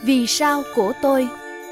Vì sao của tôi.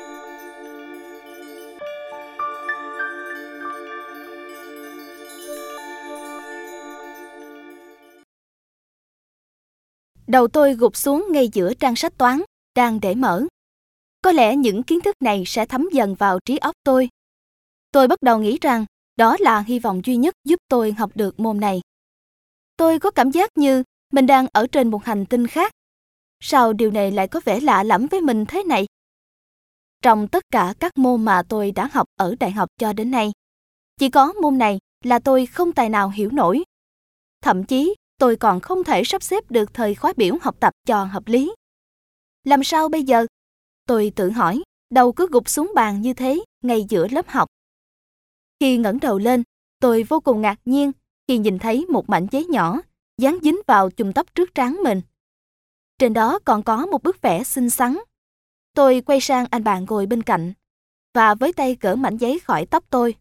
Đầu tôi gục xuống ngay giữa trang sách toán đang để mở. Có lẽ những kiến thức này sẽ thấm dần vào trí óc tôi. Tôi bắt đầu nghĩ rằng đó là hy vọng duy nhất giúp tôi học được môn này. Tôi có cảm giác như mình đang ở trên một hành tinh khác. Sao điều này lại có vẻ lạ lẫm với mình thế này? Trong tất cả các môn mà tôi đã học ở đại học cho đến nay, chỉ có môn này là tôi không tài nào hiểu nổi. Thậm chí, tôi còn không thể sắp xếp được thời khóa biểu học tập cho hợp lý. Làm sao bây giờ? Tôi tự hỏi, đầu cứ gục xuống bàn như thế ngay giữa lớp học. Khi ngẩng đầu lên, tôi vô cùng ngạc nhiên khi nhìn thấy một mảnh giấy nhỏ dán dính vào chùm tóc trước trán mình. Trên đó còn có một bức vẽ xinh xắn. Tôi quay sang anh bạn ngồi bên cạnh và với tay gỡ mảnh giấy khỏi tóc tôi.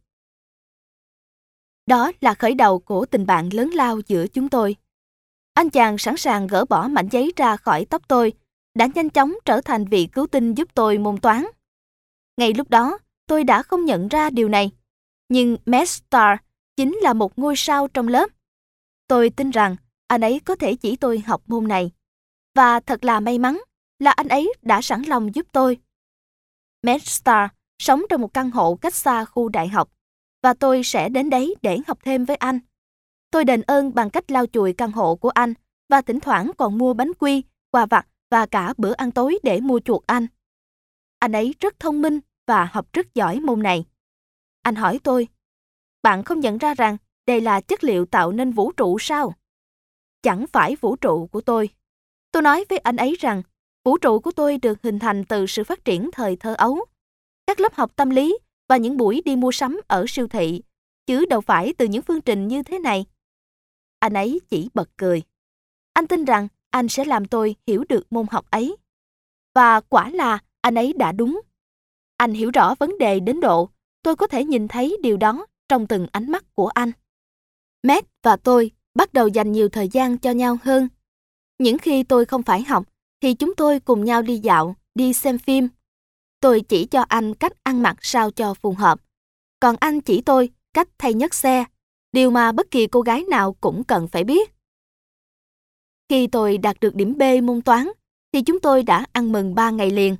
Đó là khởi đầu của tình bạn lớn lao giữa chúng tôi. Anh chàng sẵn sàng gỡ bỏ mảnh giấy ra khỏi tóc tôi, đã nhanh chóng trở thành vị cứu tinh giúp tôi môn toán. Ngay lúc đó, tôi đã không nhận ra điều này. Nhưng Matt Star chính là một ngôi sao trong lớp. Tôi tin rằng anh ấy có thể chỉ tôi học môn này. Và thật là may mắn là anh ấy đã sẵn lòng giúp tôi. Matt Star sống trong một căn hộ cách xa khu đại học, và tôi sẽ đến đấy để học thêm với anh. Tôi đền ơn bằng cách lau chùi căn hộ của anh và thỉnh thoảng còn mua bánh quy, quà vặt và cả bữa ăn tối để mua chuộc anh. Anh ấy rất thông minh và học rất giỏi môn này. Anh hỏi tôi, bạn không nhận ra rằng đây là chất liệu tạo nên vũ trụ sao? Chẳng phải vũ trụ của tôi. Tôi nói với anh ấy rằng vũ trụ của tôi được hình thành từ sự phát triển thời thơ ấu, các lớp học tâm lý và những buổi đi mua sắm ở siêu thị, chứ đâu phải từ những phương trình như thế này. Anh ấy chỉ bật cười. Anh tin rằng anh sẽ làm tôi hiểu được môn học ấy. Và quả là anh ấy đã đúng. Anh hiểu rõ vấn đề đến độ tôi có thể nhìn thấy điều đó trong từng ánh mắt của anh. Matt và tôi bắt đầu dành nhiều thời gian cho nhau hơn. Những khi tôi không phải học, thì chúng tôi cùng nhau đi dạo, đi xem phim. Tôi chỉ cho anh cách ăn mặc sao cho phù hợp. Còn anh chỉ tôi cách thay nhớt xe, điều mà bất kỳ cô gái nào cũng cần phải biết. Khi tôi đạt được điểm B môn toán, thì chúng tôi đã ăn mừng 3 ngày liền.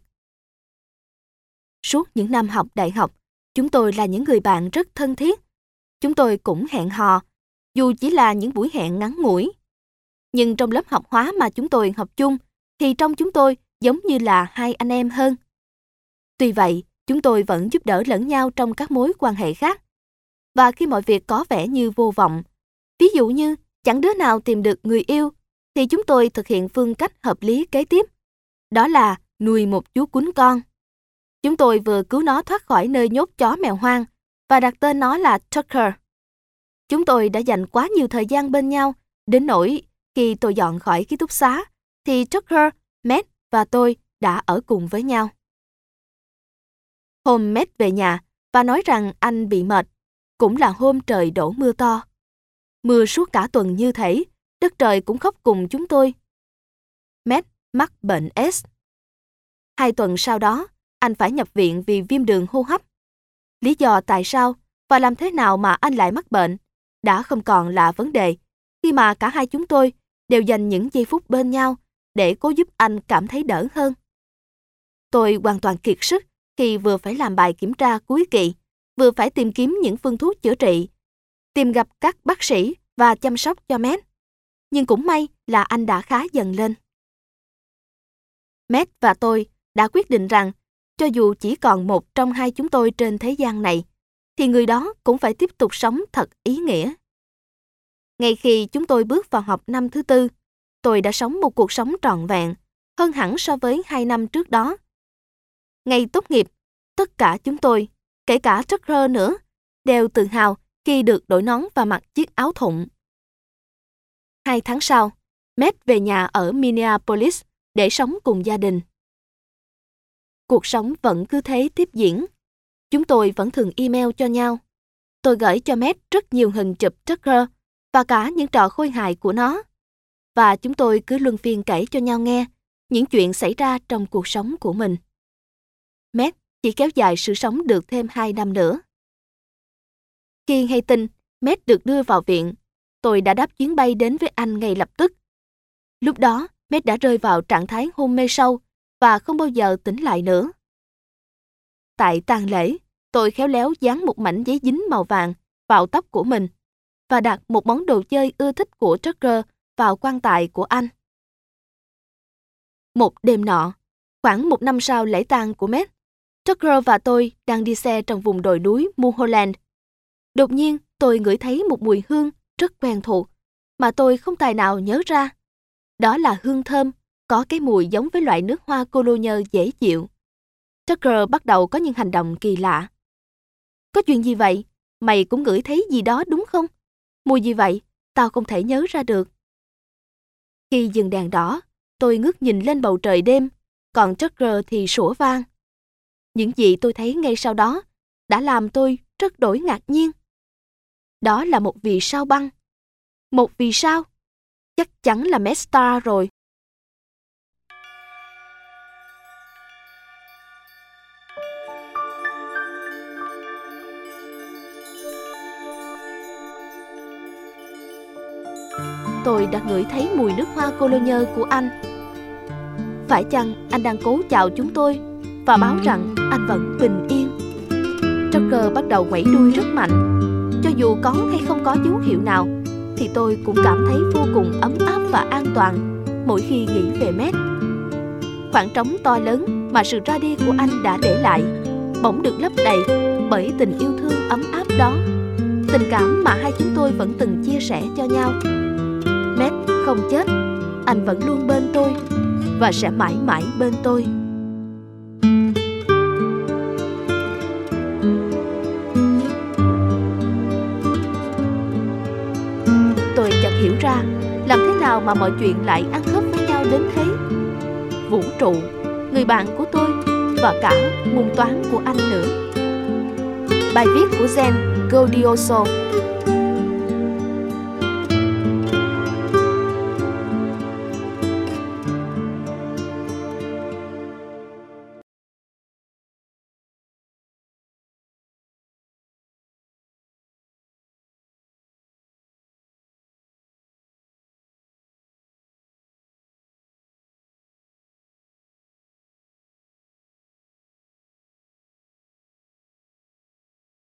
Suốt những năm học đại học, chúng tôi là những người bạn rất thân thiết. Chúng tôi cũng hẹn hò, dù chỉ là những buổi hẹn ngắn ngủi. Nhưng trong lớp học hóa mà chúng tôi học chung, thì trong chúng tôi giống như là hai anh em hơn. Tuy vậy, chúng tôi vẫn giúp đỡ lẫn nhau trong các mối quan hệ khác. Và khi mọi việc có vẻ như vô vọng, ví dụ như chẳng đứa nào tìm được người yêu, thì chúng tôi thực hiện phương cách hợp lý kế tiếp. Đó là nuôi một chú cún con. Chúng tôi vừa cứu nó thoát khỏi nơi nhốt chó mèo hoang và đặt tên nó là Tucker. Chúng tôi đã dành quá nhiều thời gian bên nhau, đến nỗi khi tôi dọn khỏi ký túc xá, thì Tucker, Matt và tôi đã ở cùng với nhau. Hôm Matt về nhà và nói rằng anh bị mệt, cũng là hôm trời đổ mưa to. Mưa suốt cả tuần như thể, đất trời cũng khóc cùng chúng tôi. Matt mắc bệnh S. 2 tuần sau đó, anh phải nhập viện vì viêm đường hô hấp. Lý do tại sao và làm thế nào mà anh lại mắc bệnh đã không còn là vấn đề, khi mà cả hai chúng tôi đều dành những giây phút bên nhau để cố giúp anh cảm thấy đỡ hơn. Tôi hoàn toàn kiệt sức khi vừa phải làm bài kiểm tra cuối kỳ, vừa phải tìm kiếm những phương thuốc chữa trị, tìm gặp các bác sĩ và chăm sóc cho Matt. Nhưng cũng may là anh đã khá dần lên. Matt và tôi đã quyết định rằng cho dù chỉ còn một trong hai chúng tôi trên thế gian này, thì người đó cũng phải tiếp tục sống thật ý nghĩa. Ngay khi chúng tôi bước vào học năm thứ 4, tôi đã sống một cuộc sống trọn vẹn, hơn hẳn so với 2 năm trước đó. Ngày tốt nghiệp, tất cả chúng tôi, kể cả Tucker nữa, đều tự hào khi được đội nón và mặc chiếc áo thụng. 2 tháng sau, Matt về nhà ở Minneapolis để sống cùng gia đình. Cuộc sống vẫn cứ thế tiếp diễn. Chúng tôi vẫn thường email cho nhau. Tôi gửi cho Matt rất nhiều hình chụp Tucker và cả những trò khôi hài của nó. Và chúng tôi cứ luân phiên kể cho nhau nghe những chuyện xảy ra trong cuộc sống của mình. Matt chỉ kéo dài sự sống được thêm 2 năm nữa. Khi hay tin Matt được đưa vào viện, tôi đã đáp chuyến bay đến với anh ngay lập tức. Lúc đó, Matt đã rơi vào trạng thái hôn mê sâu và không bao giờ tỉnh lại nữa. Tại tang lễ, tôi khéo léo dán một mảnh giấy dính màu vàng vào tóc của mình và đặt một món đồ chơi ưa thích của Tucker vào quan tài của anh. Một đêm nọ, khoảng 1 năm sau lễ tang của Matt, Tucker và tôi đang đi xe trong vùng đồi núi Mulholland. Đột nhiên, tôi ngửi thấy một mùi hương rất quen thuộc mà tôi không tài nào nhớ ra. Đó là hương thơm, có cái mùi giống với loại nước hoa cô lô nhơ dễ chịu. Tucker bắt đầu có những hành động kỳ lạ. Có chuyện gì vậy? Mày cũng ngửi thấy gì đó đúng không? Mùi gì vậy? Tao không thể nhớ ra được. Khi dừng đèn đỏ, tôi ngước nhìn lên bầu trời đêm, còn Tucker thì sủa vang. Những gì tôi thấy ngay sau đó đã làm tôi rất đổi ngạc nhiên. Đó là một vì sao băng. Một vì sao? Chắc chắn là Mestar rồi. Tôi đã ngửi thấy mùi nước hoa cô lô nhơ của anh. Phải chăng anh đang cố chào chúng tôi và báo rằng anh vẫn bình yên? Tucker bắt đầu quẩy đuôi rất mạnh. Cho dù có hay không có dấu hiệu nào, thì tôi cũng cảm thấy vô cùng ấm áp và an toàn mỗi khi nghĩ về Matt. Khoảng trống to lớn mà sự ra đi của anh đã để lại bỗng được lấp đầy bởi tình yêu thương ấm áp đó, tình cảm mà hai chúng tôi vẫn từng chia sẻ cho nhau. Matt không chết, anh vẫn luôn bên tôi và sẽ mãi mãi bên tôi. Tôi chợt hiểu ra làm thế nào mà mọi chuyện lại ăn khớp với nhau đến thế. Vũ trụ, người bạn của tôi và cả môn toán của anh nữa. Bài viết của Zen Gaudioso